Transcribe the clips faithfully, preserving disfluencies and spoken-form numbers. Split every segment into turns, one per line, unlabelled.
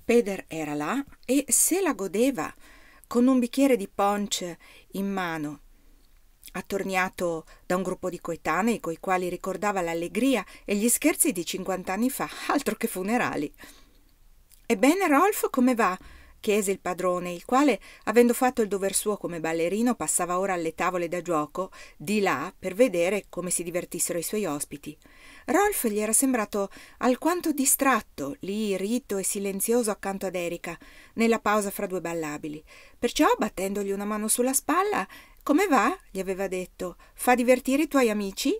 Peder era là e se la godeva, con un bicchiere di punch in mano, attorniato da un gruppo di coetanei coi quali ricordava l'allegria e gli scherzi di cinquant'anni fa, altro che funerali. «Ebbene, Rolf, come va?» chiese il padrone, il quale, avendo fatto il dover suo come ballerino, passava ora alle tavole da gioco di là per vedere come si divertissero i suoi ospiti. Rolf gli era sembrato alquanto distratto, lì ritto e silenzioso accanto ad Erika, nella pausa fra due ballabili. Perciò, battendogli una mano sulla spalla, «Come va?» gli aveva detto. «Fa divertire i tuoi amici?»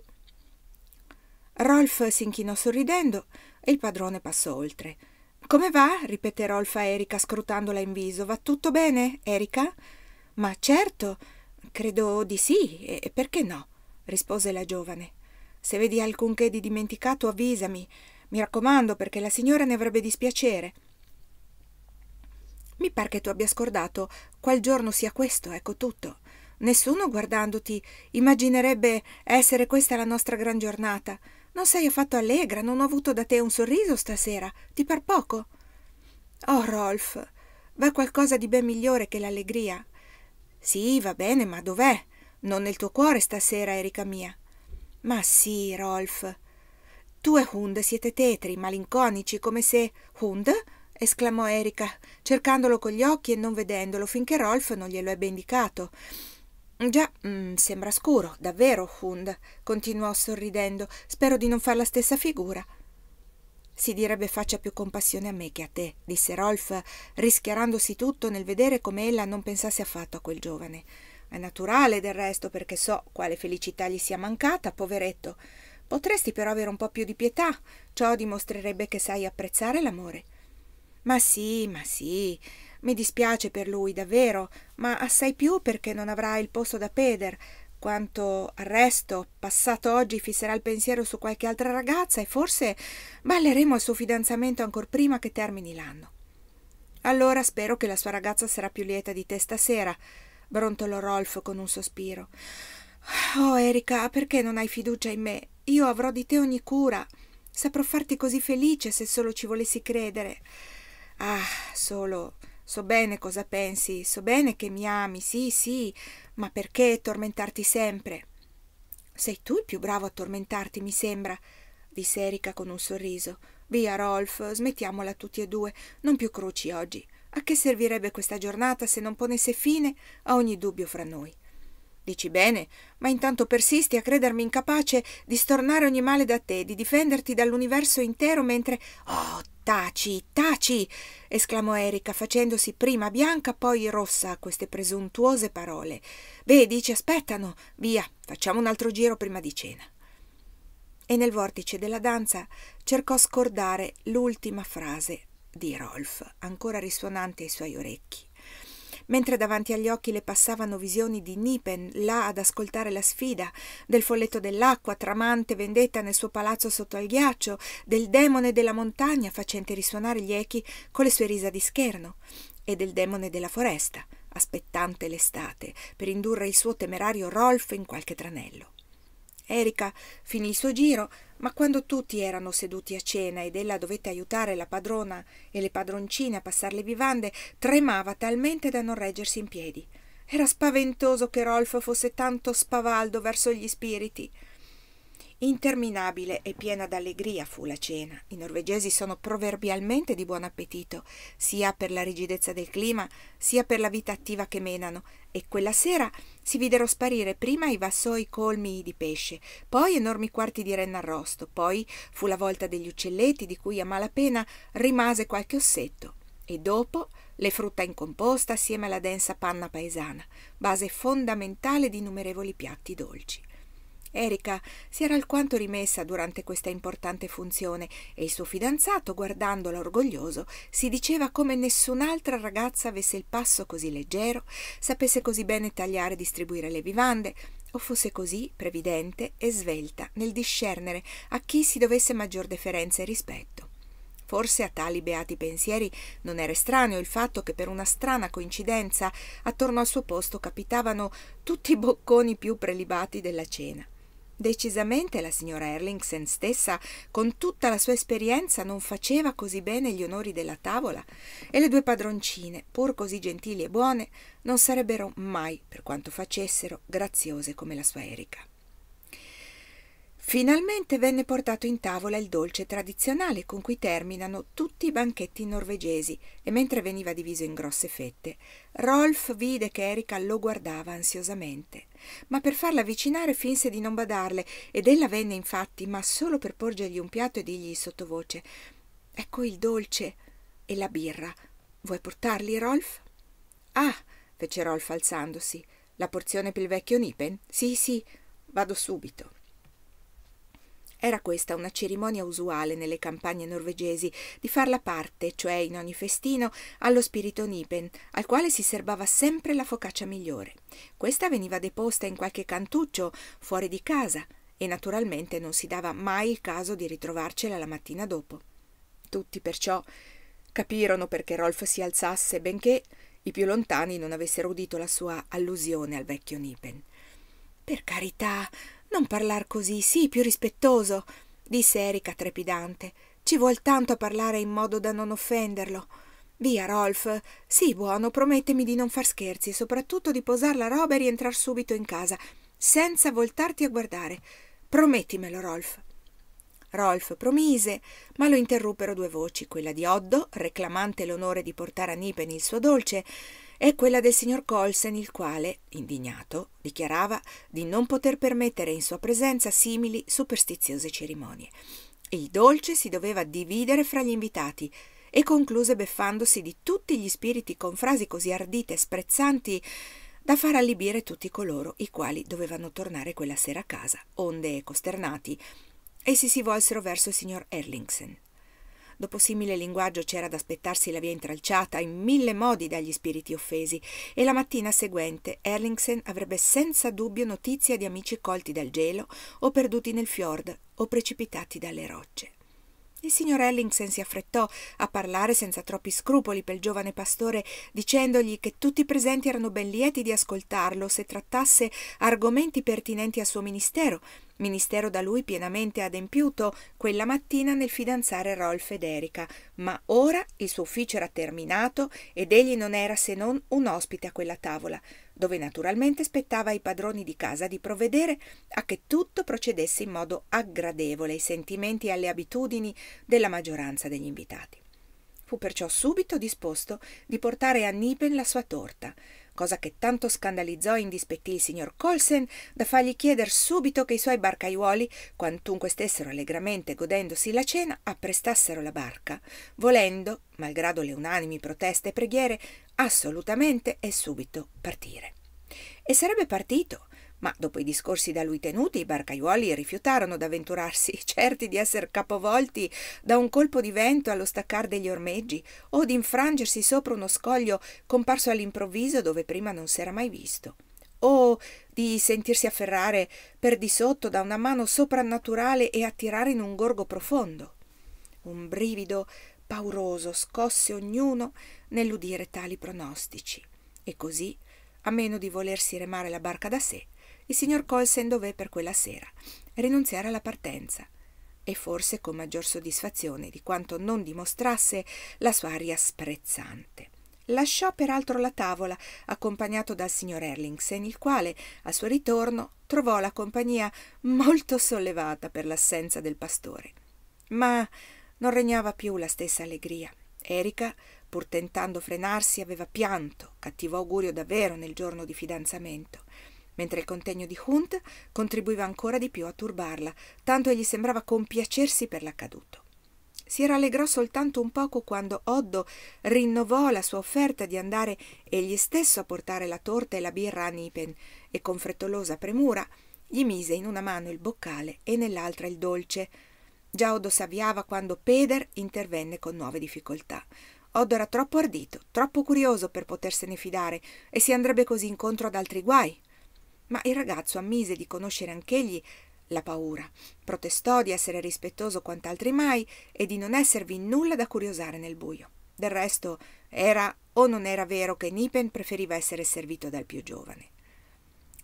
Rolf si inchinò sorridendo e il padrone passò oltre. «Come va?» ripeté Rolf a Erika, scrutandola in viso. «Va tutto bene, Erika?» «Ma certo, credo di sì, e perché no?» rispose la giovane. «Se vedi alcunché di dimenticato, avvisami. Mi raccomando, perché la signora ne avrebbe dispiacere». «Mi par che tu abbia scordato qual giorno sia questo, ecco tutto. Nessuno, guardandoti, immaginerebbe essere questa la nostra gran giornata. Non sei affatto allegra, non ho avuto da te un sorriso stasera. Ti par poco?» «Oh, Rolf, va qualcosa di ben migliore che l'allegria». «Sì, va bene, ma dov'è? Non nel tuo cuore stasera, Erika mia». «Ma sì, Rolf. Tu e Hund siete tetri, malinconici, come se...» «Hund?» esclamò Erika, cercandolo con gli occhi e non vedendolo, finché Rolf non glielo ebbe indicato. «Già, mm, sembra scuro, davvero, Hund», continuò sorridendo. «Spero di non far la stessa figura». «Si direbbe faccia più compassione a me che a te», disse Rolf, rischiarandosi tutto nel vedere come ella non pensasse affatto a quel giovane. «È naturale, del resto, perché so quale felicità gli sia mancata, poveretto. Potresti però avere un po' più di pietà, ciò dimostrerebbe che sai apprezzare l'amore». «Ma sì, ma sì, mi dispiace per lui, davvero, ma assai più perché non avrà il posto da Peder. Quanto al resto, passato oggi fisserà il pensiero su qualche altra ragazza e forse balleremo al suo fidanzamento ancor prima che termini l'anno». «Allora spero che la sua ragazza sarà più lieta di te stasera», brontolò Rolf con un sospiro. «Oh, Erika, perché non hai fiducia in me? Io avrò di te ogni cura. Saprò farti così felice se solo ci volessi credere. Ah, solo, so bene cosa pensi, so bene che mi ami, sì, sì, ma perché tormentarti sempre?» «Sei tu il più bravo a tormentarti, mi sembra», disse Erika con un sorriso. «Via, Rolf, smettiamola tutti e due, non più cruci oggi. A che servirebbe questa giornata se non ponesse fine a ogni dubbio fra noi?» «Dici bene, ma intanto persisti a credermi incapace di stornare ogni male da te, di difenderti dall'universo intero mentre...» «Oh, taci, taci!» esclamò Erika, facendosi prima bianca, poi rossa a queste presuntuose parole. «Vedi, ci aspettano. Via, facciamo un altro giro prima di cena». E nel vortice della danza cercò scordare l'ultima frase di Rolf, ancora risuonante ai suoi orecchi. Mentre davanti agli occhi le passavano visioni di Nipen, là ad ascoltare la sfida, del folletto dell'acqua, tramante vendetta nel suo palazzo sotto al ghiaccio, del demone della montagna facente risuonare gli echi con le sue risa di scherno, e del demone della foresta, aspettante l'estate, per indurre il suo temerario Rolf in qualche tranello. Erika finì il suo giro, ma quando tutti erano seduti a cena ed ella dovette aiutare la padrona e le padroncine a passar le vivande, tremava talmente da non reggersi in piedi. Era spaventoso che Rolf fosse tanto spavaldo verso gli spiriti. Interminabile e piena d'allegria fu la cena. I norvegesi sono proverbialmente di buon appetito, sia per la rigidezza del clima, sia per la vita attiva che menano, e quella sera si videro sparire prima i vassoi colmi di pesce, poi enormi quarti di renna arrosto, poi fu la volta degli uccelletti di cui a malapena rimase qualche ossetto, e dopo le frutta in composta assieme alla densa panna paesana, base fondamentale di innumerevoli piatti dolci. Erika si era alquanto rimessa durante questa importante funzione e il suo fidanzato, guardandola orgoglioso, si diceva come nessun'altra ragazza avesse il passo così leggero, sapesse così bene tagliare e distribuire le vivande, o fosse così previdente e svelta nel discernere a chi si dovesse maggior deferenza e rispetto. Forse a tali beati pensieri non era estraneo il fatto che per una strana coincidenza attorno al suo posto capitavano tutti i bocconi più prelibati della cena. Decisamente la signora Erlingsen stessa, con tutta la sua esperienza, non faceva così bene gli onori della tavola, e le due padroncine, pur così gentili e buone, non sarebbero mai, per quanto facessero, graziose come la sua Erika. Finalmente venne portato in tavola il dolce tradizionale con cui terminano tutti i banchetti norvegesi, e mentre veniva diviso in grosse fette, Rolf vide che Erika lo guardava ansiosamente, ma per farla avvicinare finse di non badarle, ed ella venne infatti, ma solo per porgergli un piatto e dirgli sottovoce: «Ecco il dolce e la birra. Vuoi portarli, Rolf?» «Ah», fece Rolf alzandosi, «la porzione per il vecchio Nipen? Sì, sì, vado subito». Era questa una cerimonia usuale nelle campagne norvegesi, di far la parte, cioè in ogni festino, allo spirito Nipen, al quale si serbava sempre la focaccia migliore. Questa veniva deposta in qualche cantuccio fuori di casa, e naturalmente non si dava mai il caso di ritrovarcela la mattina dopo. Tutti perciò capirono perché Rolf si alzasse, benché i più lontani non avessero udito la sua allusione al vecchio Nipen. «Per carità, non parlar così, sì, più rispettoso», disse Erika trepidante. «Ci vuol tanto a parlare in modo da non offenderlo. Via, Rolf, sii buono, promettimi di non far scherzi e soprattutto di posar la roba e rientrar subito in casa, senza voltarti a guardare. Promettimelo, Rolf». Rolf promise, ma lo interruppero due voci, quella di Oddo, reclamante l'onore di portare a Nipen il suo dolce, e quella del signor Colsen, il quale, indignato, dichiarava di non poter permettere in sua presenza simili superstiziose cerimonie. Il dolce si doveva dividere fra gli invitati, e concluse beffandosi di tutti gli spiriti con frasi così ardite e sprezzanti da far allibire tutti coloro i quali dovevano tornare quella sera a casa, onde, costernati, essi si volsero verso il signor Erlingsen. Dopo simile linguaggio c'era da aspettarsi la via intralciata in mille modi dagli spiriti offesi, e la mattina seguente Erlingsen avrebbe senza dubbio notizia di amici colti dal gelo o perduti nel fiord o precipitati dalle rocce. Il signor Erlingsen si affrettò a parlare senza troppi scrupoli pel giovane pastore, dicendogli che tutti i presenti erano ben lieti di ascoltarlo se trattasse argomenti pertinenti al suo ministero, ministero da lui pienamente adempiuto quella mattina nel fidanzare Rolf ed Erika, ma ora il suo ufficio era terminato ed egli non era se non un ospite a quella tavola, dove naturalmente spettava ai padroni di casa di provvedere a che tutto procedesse in modo aggradevole ai sentimenti e alle abitudini della maggioranza degli invitati. Fu perciò subito disposto di portare a Nipen la sua torta, cosa che tanto scandalizzò e indispettì il signor Colsen da fargli chieder subito che i suoi barcaiuoli, quantunque stessero allegramente godendosi la cena, apprestassero la barca, volendo, malgrado le unanimi proteste e preghiere, assolutamente e subito partire. E sarebbe partito, ma dopo i discorsi da lui tenuti i barcaiuoli rifiutarono d'avventurarsi, certi di esser capovolti da un colpo di vento allo staccar degli ormeggi o di infrangersi sopra uno scoglio comparso all'improvviso dove prima non s'era mai visto, o di sentirsi afferrare per di sotto da una mano soprannaturale e attirare in un gorgo profondo. Un brivido pauroso scosse ognuno nell'udire tali pronostici, e così, a meno di volersi remare la barca da sé, il signor Colsen dové per quella sera rinunziare alla partenza, e forse con maggior soddisfazione di quanto non dimostrasse la sua aria sprezzante. Lasciò peraltro la tavola, accompagnato dal signor Erlingsen, il quale, al suo ritorno, trovò la compagnia molto sollevata per l'assenza del pastore. Ma non regnava più la stessa allegria. Erika, pur tentando frenarsi, aveva pianto, cattivo augurio davvero nel giorno di fidanzamento, mentre il contegno di Hunt contribuiva ancora di più a turbarla, tanto egli sembrava compiacersi per l'accaduto. Si rallegrò soltanto un poco quando Oddo rinnovò la sua offerta di andare egli stesso a portare la torta e la birra a Nipen, e con frettolosa premura gli mise in una mano il boccale e nell'altra il dolce. Già Oddo s'avviava quando Peder intervenne con nuove difficoltà. Oddo era troppo ardito, troppo curioso per potersene fidare, e si andrebbe così incontro ad altri guai. Ma il ragazzo ammise di conoscere anch'egli la paura, protestò di essere rispettoso quant'altri mai e di non esservi nulla da curiosare nel buio. Del resto era o non era vero che Nipen preferiva essere servito dal più giovane.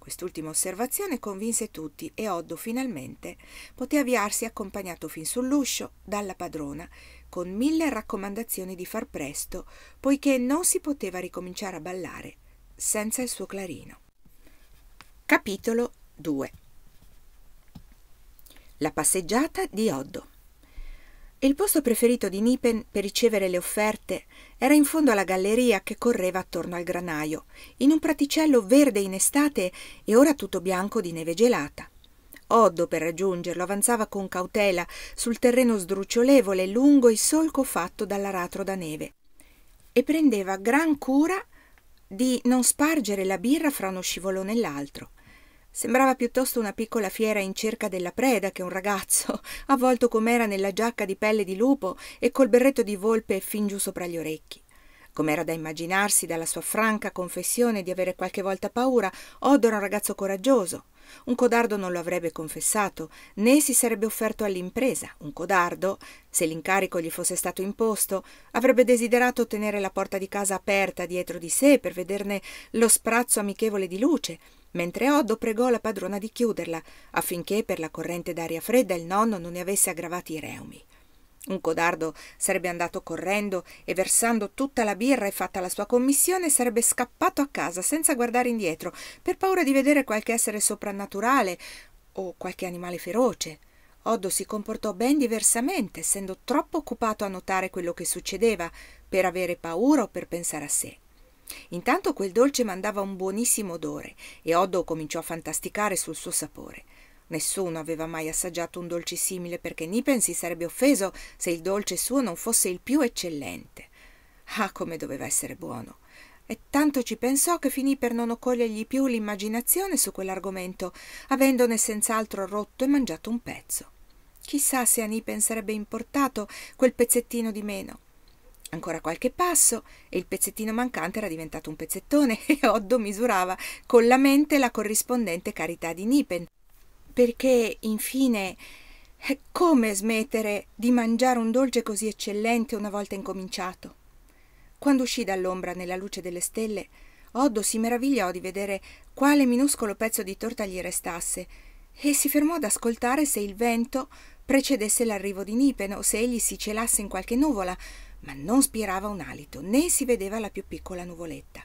Quest'ultima osservazione convinse tutti e Oddo finalmente poté avviarsi accompagnato fin sull'uscio dalla padrona, con mille raccomandazioni di far presto, poiché non si poteva ricominciare a ballare senza il suo clarino. Capitolo due. La passeggiata di Oddo. Il posto preferito di Nipen per ricevere le offerte era in fondo alla galleria che correva attorno al granaio, in un praticello verde in estate e ora tutto bianco di neve gelata. Oddo, per raggiungerlo, avanzava con cautela sul terreno sdrucciolevole lungo il solco fatto dall'aratro da neve e prendeva gran cura di non spargere la birra fra uno scivolone e l'altro. Sembrava piuttosto una piccola fiera in cerca della preda che un ragazzo, avvolto com'era nella giacca di pelle di lupo e col berretto di volpe fin giù sopra gli orecchi. Com'era da immaginarsi dalla sua franca confessione di avere qualche volta paura, Oddo era un ragazzo coraggioso. Un codardo non lo avrebbe confessato, né si sarebbe offerto all'impresa. Un codardo, se l'incarico gli fosse stato imposto, avrebbe desiderato tenere la porta di casa aperta dietro di sé per vederne lo sprazzo amichevole di luce, mentre Oddo pregò la padrona di chiuderla, affinché per la corrente d'aria fredda il nonno non ne avesse aggravati i reumi. Un codardo sarebbe andato correndo e, versando tutta la birra e fatta la sua commissione, sarebbe scappato a casa senza guardare indietro, per paura di vedere qualche essere soprannaturale o qualche animale feroce. Oddo si comportò ben diversamente, essendo troppo occupato a notare quello che succedeva per avere paura o per pensare a sé. Intanto quel dolce mandava un buonissimo odore e Oddo cominciò a fantasticare sul suo sapore. Nessuno aveva mai assaggiato un dolce simile, perché Nipen si sarebbe offeso se il dolce suo non fosse il più eccellente. Ah, come doveva essere buono! E tanto ci pensò che finì per non occorrergli più l'immaginazione su quell'argomento, avendone senz'altro rotto e mangiato un pezzo. Chissà se a Nipen sarebbe importato quel pezzettino di meno. Ancora qualche passo e il pezzettino mancante era diventato un pezzettone e Oddo misurava con la mente la corrispondente carità di Nipen, perché infine come smettere di mangiare un dolce così eccellente una volta incominciato? Quando uscì dall'ombra nella luce delle stelle, Oddo si meravigliò di vedere quale minuscolo pezzo di torta gli restasse e si fermò ad ascoltare se il vento precedesse l'arrivo di Nipen o se egli si celasse in qualche nuvola, ma non spirava un alito, né si vedeva la più piccola nuvoletta.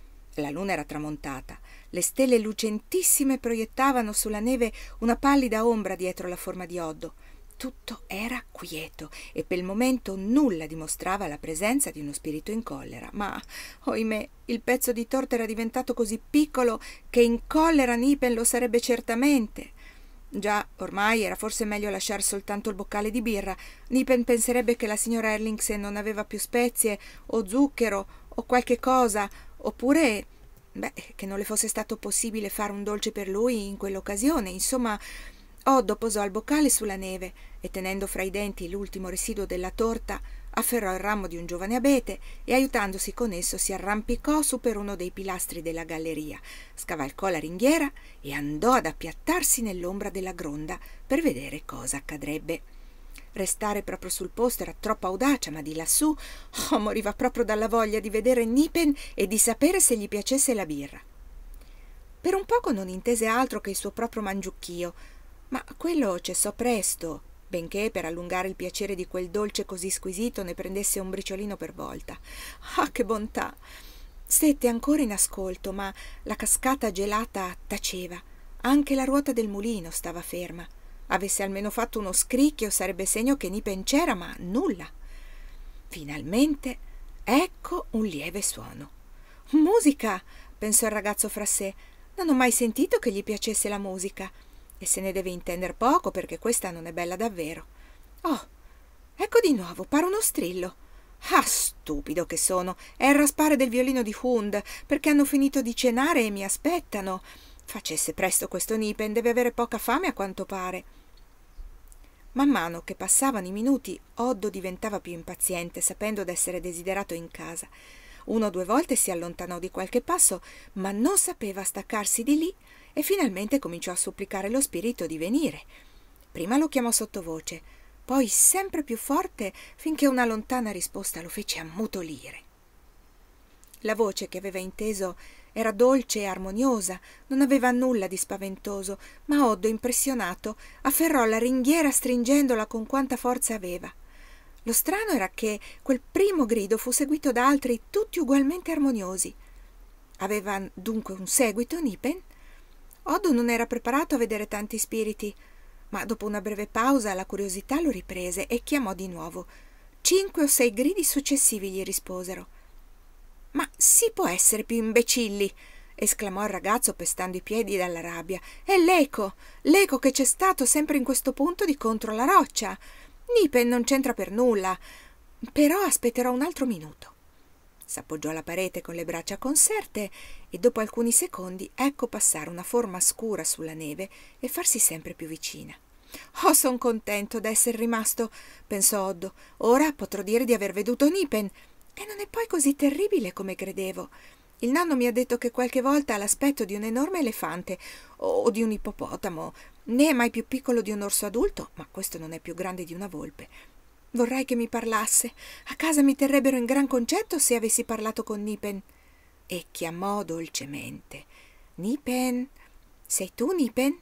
La luna era tramontata, le stelle lucentissime proiettavano sulla neve una pallida ombra dietro la forma di Oddo. Tutto era quieto e per il momento nulla dimostrava la presenza di uno spirito in collera, ma, ohimè, il pezzo di torta era diventato così piccolo che in collera Nipen lo sarebbe certamente. Già, ormai era forse meglio lasciare soltanto il boccale di birra. Nipen penserebbe che la signora Erlingsen non aveva più spezie o zucchero o qualche cosa, oppure, beh, che non le fosse stato possibile fare un dolce per lui in quell'occasione. Insomma, Oddo posò il boccale sulla neve e, tenendo fra i denti l'ultimo residuo della torta, afferrò il ramo di un giovane abete e, aiutandosi con esso, si arrampicò su per uno dei pilastri della galleria, scavalcò la ringhiera e andò ad appiattarsi nell'ombra della gronda per vedere cosa accadrebbe. Restare proprio sul posto era troppa audacia, ma di lassù oh, moriva proprio dalla voglia di vedere Nipen e di sapere se gli piacesse la birra. Per un poco non intese altro che il suo proprio mangiucchio, ma quello cessò presto, benché per allungare il piacere di quel dolce così squisito ne prendesse un briciolino per volta. Ah, che bontà! Stette ancora in ascolto, ma la cascata gelata taceva. Anche la ruota del mulino stava ferma. Avesse almeno fatto uno scricchio sarebbe segno che Nipen c'era, ma nulla. Finalmente ecco un lieve suono. Musica! Pensò il ragazzo fra sé. Non ho mai sentito che gli piacesse la musica. E se ne deve intender poco, perché questa non è bella davvero. Oh, ecco di nuovo, pare uno strillo. Ah, stupido che sono! È il raspare del violino di Hund, perché hanno finito di cenare e mi aspettano. Facesse presto questo Nipen, deve avere poca fame a quanto pare. Man mano che passavano i minuti, Oddo diventava più impaziente, sapendo d'essere desiderato in casa. Una o due volte si allontanò di qualche passo, ma non sapeva staccarsi di lì e finalmente cominciò a supplicare lo spirito di venire. Prima lo chiamò sottovoce, poi sempre più forte, finché una lontana risposta lo fece ammutolire. La voce che aveva inteso Era dolce e armoniosa, non aveva nulla di spaventoso, ma Oddo, impressionato, afferrò la ringhiera stringendola con quanta forza aveva. Lo strano era che quel primo grido fu seguito da altri tutti ugualmente armoniosi. Aveva dunque un seguito, Nipen? Oddo non era preparato a vedere tanti spiriti, ma dopo una breve pausa la curiosità lo riprese e chiamò di nuovo. Cinque o sei gridi successivi gli risposero. «Ma si può essere più imbecilli!» esclamò il ragazzo pestando i piedi dalla rabbia. «È l'eco, l'eco che c'è stato sempre in questo punto di contro la roccia. Nipen non c'entra per nulla, però aspetterò un altro minuto». S'appoggiò alla parete con le braccia conserte e dopo alcuni secondi ecco passare una forma scura sulla neve e farsi sempre più vicina. «Oh, son contento d'essere rimasto», pensò Oddo. «Ora potrò dire di aver veduto Nipen. E non è poi così terribile come credevo. Il nonno mi ha detto che qualche volta ha l'aspetto di un enorme elefante o di un ippopotamo. Né è mai più piccolo di un orso adulto, ma questo non è più grande di una volpe. Vorrei che mi parlasse. A casa mi terrebbero in gran concetto se avessi parlato con Nipen». E chiamò dolcemente. «Nipen? Sei tu, Nipen?»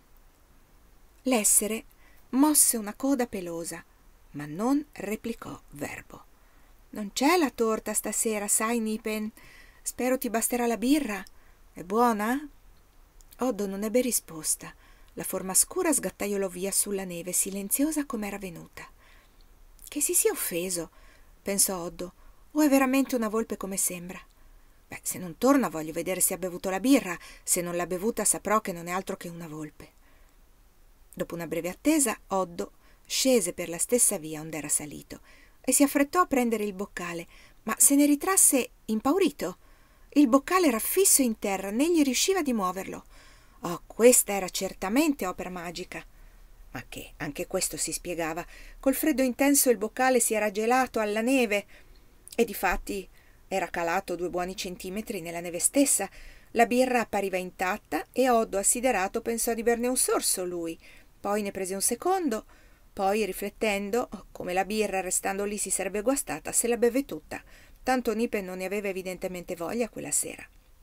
L'essere mosse una coda pelosa, ma non replicò verbo. «Non c'è la torta stasera, sai, Nipen? Spero ti basterà la birra. È buona?» Oddo non ebbe risposta. La forma scura sgattaiolò via sulla neve, silenziosa com'era venuta. «Che si sia offeso», pensò Oddo, «o è veramente una volpe come sembra? Beh, se non torna voglio vedere se ha bevuto la birra. Se non l'ha bevuta saprò che non è altro che una volpe». Dopo una breve attesa, Oddo scese per la stessa via onde era salito e si affrettò a prendere il boccale, ma se ne ritrasse impaurito. Il boccale era fisso in terra, né gli riusciva di muoverlo. Oh, questa era certamente opera magica. Ma che, anche questo si spiegava. Col freddo intenso il boccale si era gelato alla neve e difatti era calato due buoni centimetri nella neve stessa. La birra appariva intatta e Oddo, assiderato, pensò di berne un sorso lui. Poi ne prese un secondo. Poi, riflettendo, come la birra restando lì si sarebbe guastata, se la beve tutta. Tanto Nipen non ne aveva evidentemente voglia quella sera.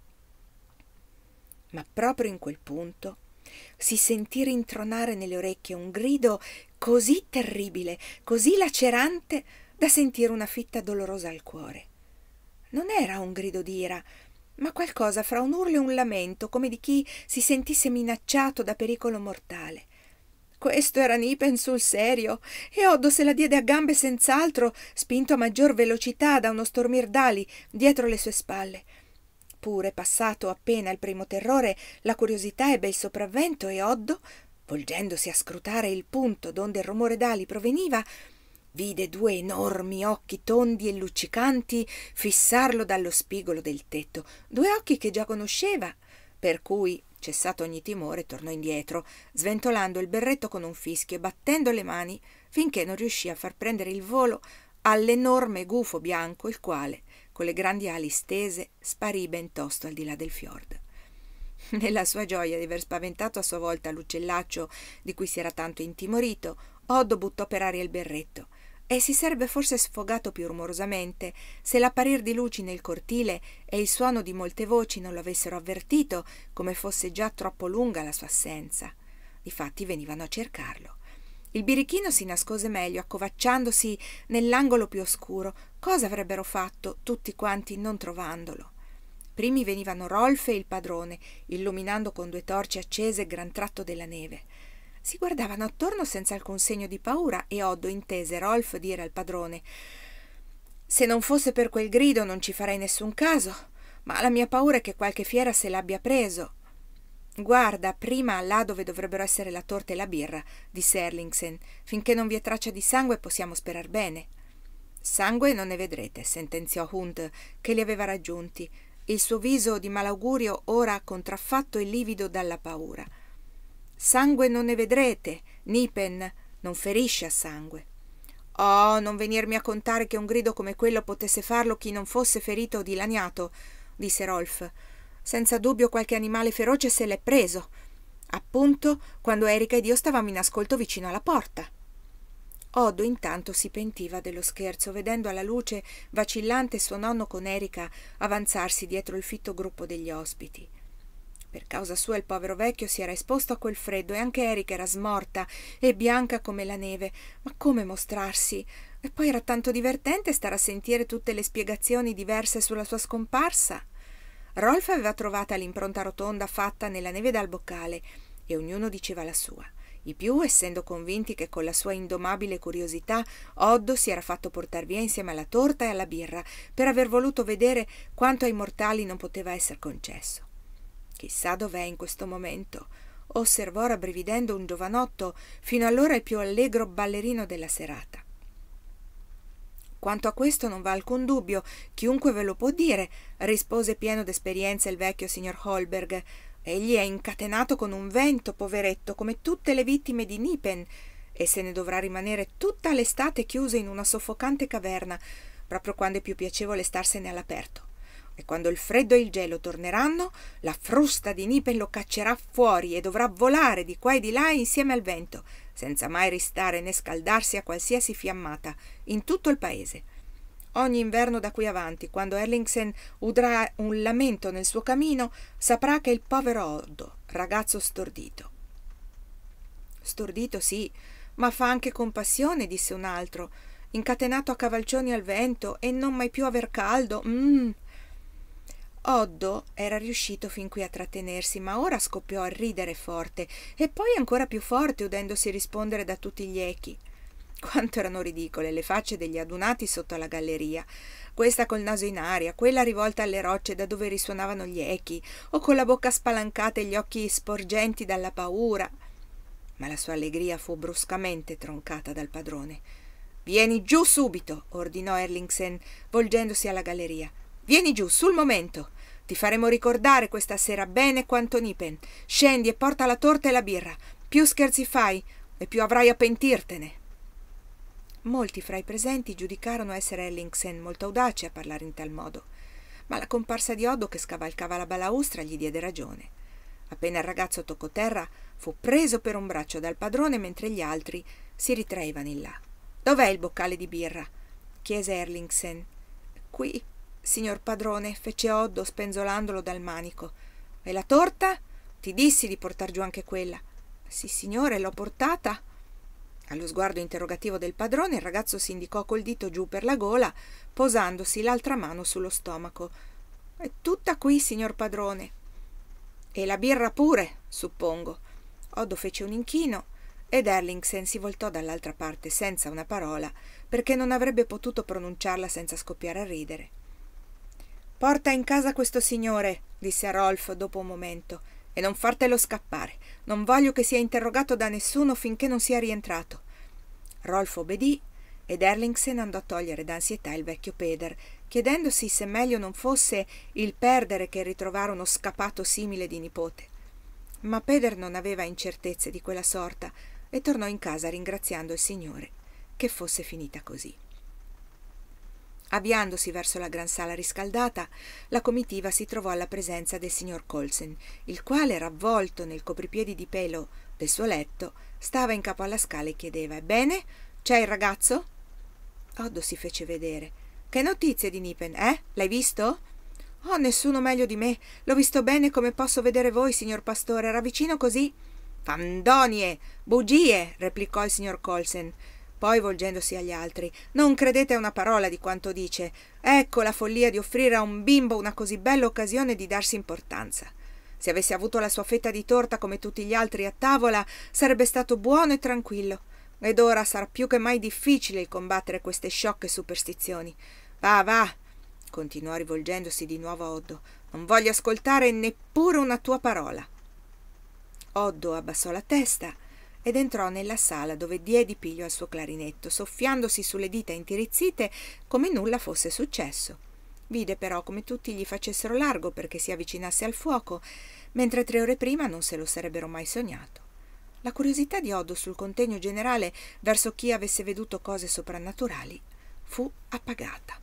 Ma proprio in quel punto si sentì rintronare nelle orecchie un grido così terribile, così lacerante, da sentire una fitta dolorosa al cuore. Non era un grido d'ira, ma qualcosa fra un urlo e un lamento, come di chi si sentisse minacciato da pericolo mortale. Questo era Nipen sul serio, e Oddo se la diede a gambe senz'altro, spinto a maggior velocità da uno stormir d'ali dietro le sue spalle. Pure passato appena il primo terrore, la curiosità ebbe il sopravvento e Oddo, volgendosi a scrutare il punto donde il rumore d'ali proveniva, vide due enormi occhi tondi e luccicanti fissarlo dallo spigolo del tetto, due occhi che già conosceva, per cui, cessato ogni timore, tornò indietro, sventolando il berretto con un fischio e battendo le mani finché non riuscì a far prendere il volo all'enorme gufo bianco, il quale, con le grandi ali stese, sparì ben tosto al di là del fiord. Nella sua gioia di aver spaventato a sua volta l'uccellaccio di cui si era tanto intimorito, Oddo buttò per aria il berretto e si sarebbe forse sfogato più rumorosamente se l'apparir di luci nel cortile e il suono di molte voci non lo avessero avvertito come fosse già troppo lunga la sua assenza. Difatti venivano a cercarlo. Il birichino si nascose meglio, accovacciandosi nell'angolo più oscuro. Cosa avrebbero fatto tutti quanti non trovandolo? Primi venivano Rolf e il padrone, illuminando con due torce accese il gran tratto della neve. Si guardavano attorno senza alcun segno di paura e Oddo intese Rolf dire al padrone: «Se non fosse per quel grido non ci farei nessun caso, ma la mia paura è che qualche fiera se l'abbia preso». «Guarda prima là dove dovrebbero essere la torta e la birra», disse Erlingsen. «Finché non vi è traccia di sangue possiamo sperar bene». «Sangue non ne vedrete», sentenziò Hund, che li aveva raggiunti, il suo viso di malaugurio ora contraffatto e livido dalla paura. «Sangue non ne vedrete, Nipen non ferisce a sangue». «Oh, non venirmi a contare che un grido come quello potesse farlo chi non fosse ferito o dilaniato», disse Rolf. «Senza dubbio qualche animale feroce se l'è preso, appunto quando Erika ed io stavamo in ascolto vicino alla porta». Oddo intanto si pentiva dello scherzo, vedendo alla luce vacillante suo nonno con Erika avanzarsi dietro il fitto gruppo degli ospiti. Per causa sua il povero vecchio si era esposto a quel freddo e anche Erika era smorta e bianca come la neve. Ma come mostrarsi? E poi era tanto divertente stare a sentire tutte le spiegazioni diverse sulla sua scomparsa. Rolf aveva trovata l'impronta rotonda fatta nella neve dal boccale e ognuno diceva la sua. I più, essendo convinti che con la sua indomabile curiosità Oddo si era fatto portar via insieme alla torta e alla birra per aver voluto vedere quanto ai mortali non poteva essere concesso. Chissà dov'è in questo momento, osservò rabbrividendo un giovanotto, fino allora il più allegro ballerino della serata. Quanto a questo non va alcun dubbio, chiunque ve lo può dire, rispose pieno d'esperienza il vecchio signor Holberg. Egli è incatenato con un vento, poveretto, come tutte le vittime di Nipen, e se ne dovrà rimanere tutta l'estate chiuso in una soffocante caverna, proprio quando è più piacevole starsene all'aperto. E quando il freddo e il gelo torneranno, la frusta di Nipen lo caccerà fuori e dovrà volare di qua e di là insieme al vento, senza mai ristare né scaldarsi a qualsiasi fiammata, in tutto il paese. Ogni inverno da qui avanti, quando Erlingsen udrà un lamento nel suo camino, saprà che il povero Oddo, ragazzo stordito. Stordito sì, ma fa anche compassione, disse un altro, incatenato a cavalcioni al vento e non mai più aver caldo. Mm. Oddo era riuscito fin qui a trattenersi, ma ora scoppiò a ridere forte, e poi ancora più forte, udendosi rispondere da tutti gli echi. Quanto erano ridicole le facce degli adunati sotto la galleria, questa col naso in aria, quella rivolta alle rocce da dove risuonavano gli echi, o con la bocca spalancata e gli occhi sporgenti dalla paura. Ma la sua allegria fu bruscamente troncata dal padrone. «Vieni giù subito!» ordinò Erlingsen, volgendosi alla galleria. «Vieni giù, sul momento! Ti faremo ricordare questa sera bene quanto Nipen. Scendi e porta la torta e la birra. Più scherzi fai, e più avrai a pentirtene!» Molti fra i presenti giudicarono essere Erlingsen molto audace a parlare in tal modo, ma la comparsa di Oddo che scavalcava la balaustra gli diede ragione. Appena il ragazzo toccò terra, fu preso per un braccio dal padrone mentre gli altri si ritraevano in là. «Dov'è il boccale di birra?» chiese Erlingsen. «Qui, signor padrone», fece Oddo spenzolandolo dal manico. «E la torta? Ti dissi di portar giù anche quella». «Sì, signore, l'ho portata». Allo sguardo interrogativo del padrone il ragazzo si indicò col dito giù per la gola, posandosi l'altra mano sullo stomaco. «È tutta qui, signor padrone». «E la birra pure, suppongo». Oddo fece un inchino ed Erlingsen si voltò dall'altra parte senza una parola, perché non avrebbe potuto pronunciarla senza scoppiare a ridere. «Porta in casa questo signore», disse a Rolf dopo un momento, «e non fartelo scappare. Non voglio che sia interrogato da nessuno finché non sia rientrato». Rolf obbedì ed Erlingsen andò a togliere d'ansietà il vecchio Peder, chiedendosi se meglio non fosse il perdere che ritrovare uno scappato simile di nipote. Ma Peder non aveva incertezze di quella sorta e tornò in casa ringraziando il Signore che fosse finita così. Avviandosi verso la gran sala riscaldata, la comitiva si trovò alla presenza del signor Colsen, il quale, ravvolto nel copripiedi di pelo del suo letto, stava in capo alla scala e chiedeva: «Ebbene, c'è il ragazzo?» Oddo si fece vedere. «Che notizie di Nipen, eh? L'hai visto?» «Oh, nessuno meglio di me. L'ho visto bene come posso vedere voi, signor pastore. Era vicino così?» «Fandonie! Bugie!» replicò il signor Colsen. Poi, volgendosi agli altri: «Non credete a una parola di quanto dice. Ecco la follia di offrire a un bimbo una così bella occasione di darsi importanza. Se avesse avuto la sua fetta di torta come tutti gli altri a tavola, sarebbe stato buono e tranquillo. Ed ora sarà più che mai difficile il combattere queste sciocche superstizioni. Va, va!» continuò rivolgendosi di nuovo a Oddo. «Non voglio ascoltare neppure una tua parola». Oddo abbassò la testa ed entrò nella sala, dove diè di piglio al suo clarinetto, soffiandosi sulle dita intirizzite come nulla fosse successo. Vide però come tutti gli facessero largo perché si avvicinasse al fuoco, mentre tre ore prima non se lo sarebbero mai sognato. La curiosità di Oddo sul contegno generale verso chi avesse veduto cose soprannaturali fu appagata.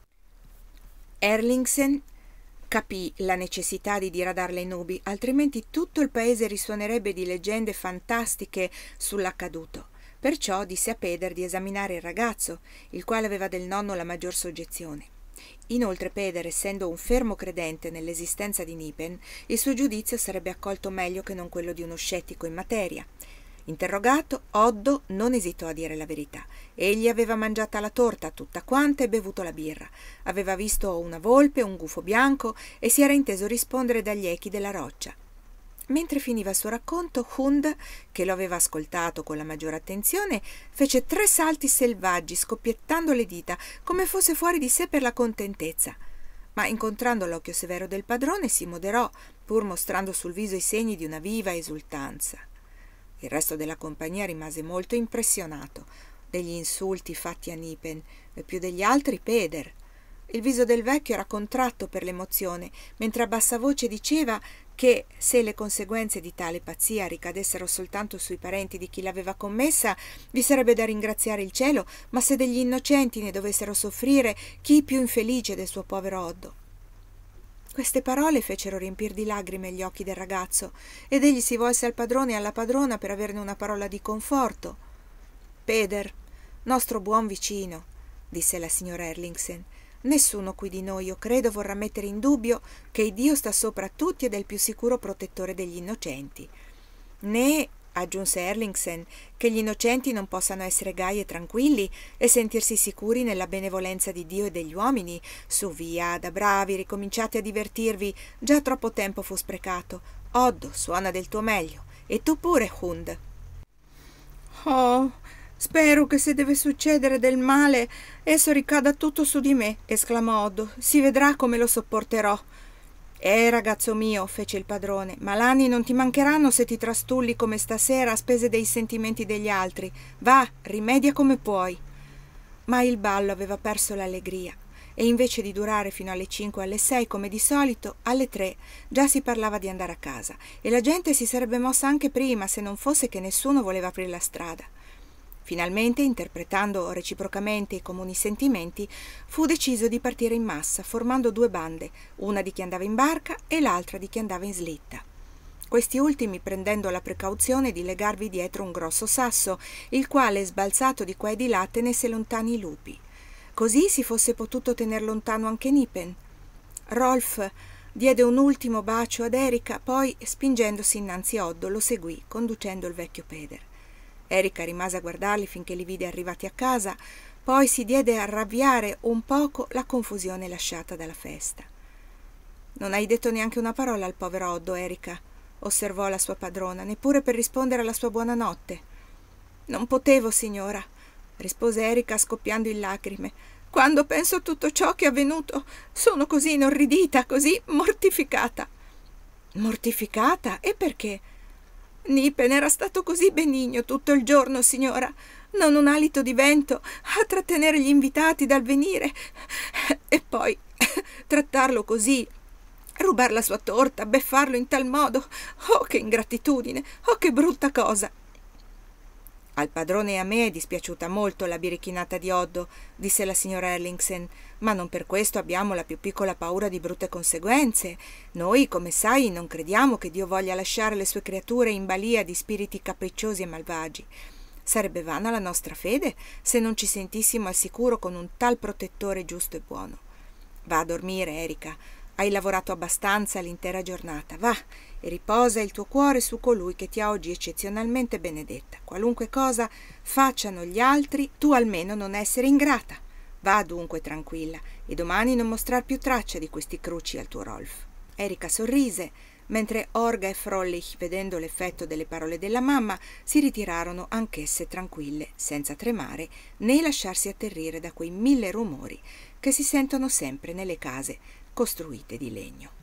Erlingsen capì la necessità di diradare le nubi, altrimenti tutto il paese risuonerebbe di leggende fantastiche sull'accaduto. Perciò disse a Peder di esaminare il ragazzo, il quale aveva del nonno la maggior soggezione. Inoltre Peder, essendo un fermo credente nell'esistenza di Nipen, il suo giudizio sarebbe accolto meglio che non quello di uno scettico in materia. Interrogato, Oddo non esitò a dire la verità. Egli aveva mangiata la torta tutta quanta e bevuto la birra. Aveva visto una volpe, un gufo bianco e si era inteso rispondere dagli echi della roccia. Mentre finiva il suo racconto, Hund, che lo aveva ascoltato con la maggiore attenzione, fece tre salti selvaggi, scoppiettando le dita, come fosse fuori di sé per la contentezza. Ma incontrando l'occhio severo del padrone si moderò, pur mostrando sul viso i segni di una viva esultanza. Il resto della compagnia rimase molto impressionato degli insulti fatti a Nipen, e più degli altri Peder. Il viso del vecchio era contratto per l'emozione, mentre a bassa voce diceva che, se le conseguenze di tale pazzia ricadessero soltanto sui parenti di chi l'aveva commessa, vi sarebbe da ringraziare il cielo, ma se degli innocenti ne dovessero soffrire, chi più infelice del suo povero Oddo? Queste parole fecero riempir di lagrime gli occhi del ragazzo, ed egli si volse al padrone e alla padrona per averne una parola di conforto. «Peder, nostro buon vicino», disse la signora Erlingsen, «nessuno qui di noi, io credo, vorrà mettere in dubbio che Dio sta sopra tutti ed è il più sicuro protettore degli innocenti. Né, aggiunse Erlingsen, che gli innocenti non possano essere gai e tranquilli e sentirsi sicuri nella benevolenza di Dio e degli uomini. Su via, da bravi, ricominciate a divertirvi, già troppo tempo fu sprecato. Oddo, suona del tuo meglio, e tu pure, Hund». «Oh, spero che se deve succedere del male, esso ricada tutto su di me», esclamò Oddo. «Si vedrà come lo sopporterò». «Eh, ragazzo mio», fece il padrone, «malanni non ti mancheranno se ti trastulli come stasera a spese dei sentimenti degli altri. Va, rimedia come puoi». Ma il ballo aveva perso l'allegria, e invece di durare fino alle cinque o alle sei come di solito, alle tre già si parlava di andare a casa, e la gente si sarebbe mossa anche prima se non fosse che nessuno voleva aprire la strada. Finalmente, interpretando reciprocamente i comuni sentimenti, fu deciso di partire in massa, formando due bande, una di chi andava in barca e l'altra di chi andava in slitta. Questi ultimi prendendo la precauzione di legarvi dietro un grosso sasso, il quale, sbalzato di qua e di là, tenesse lontani i lupi. Così si fosse potuto tener lontano anche Nipen. Rolf diede un ultimo bacio ad Erika, poi, spingendosi innanzi a Oddo, lo seguì, conducendo il vecchio Peder. Erika rimase a guardarli finché li vide arrivati a casa, poi si diede a ravviare un poco la confusione lasciata dalla festa. «Non hai detto neanche una parola al povero Oddo, Erika», osservò la sua padrona, «neppure per rispondere alla sua buonanotte». «Non potevo, signora», rispose Erika scoppiando in lacrime. «Quando penso a tutto ciò che è avvenuto, sono così inorridita, così mortificata». «Mortificata? E perché?» «Nipen era stato così benigno tutto il giorno, signora, non un alito di vento a trattenere gli invitati dal venire, e poi trattarlo così, rubar la sua torta, beffarlo in tal modo, oh che ingratitudine, oh che brutta cosa». «Al padrone e a me è dispiaciuta molto la birichinata di Oddo», disse la signora Erlingsen, «ma non per questo abbiamo la più piccola paura di brutte conseguenze. Noi, come sai, non crediamo che Dio voglia lasciare le sue creature in balia di spiriti capricciosi e malvagi. Sarebbe vana la nostra fede se non ci sentissimo al sicuro con un tal protettore giusto e buono. Va a dormire, Erika. Hai lavorato abbastanza l'intera giornata. Va e riposa il tuo cuore su colui che ti ha oggi eccezionalmente benedetta. Qualunque cosa facciano gli altri, tu almeno non essere ingrata. Va dunque tranquilla e domani non mostrar più traccia di questi cruci al tuo Rolf». Erika sorrise, mentre Orga e Frollich, vedendo l'effetto delle parole della mamma, si ritirarono anch'esse tranquille, senza tremare né lasciarsi atterrire da quei mille rumori che si sentono sempre nelle case costruite di legno.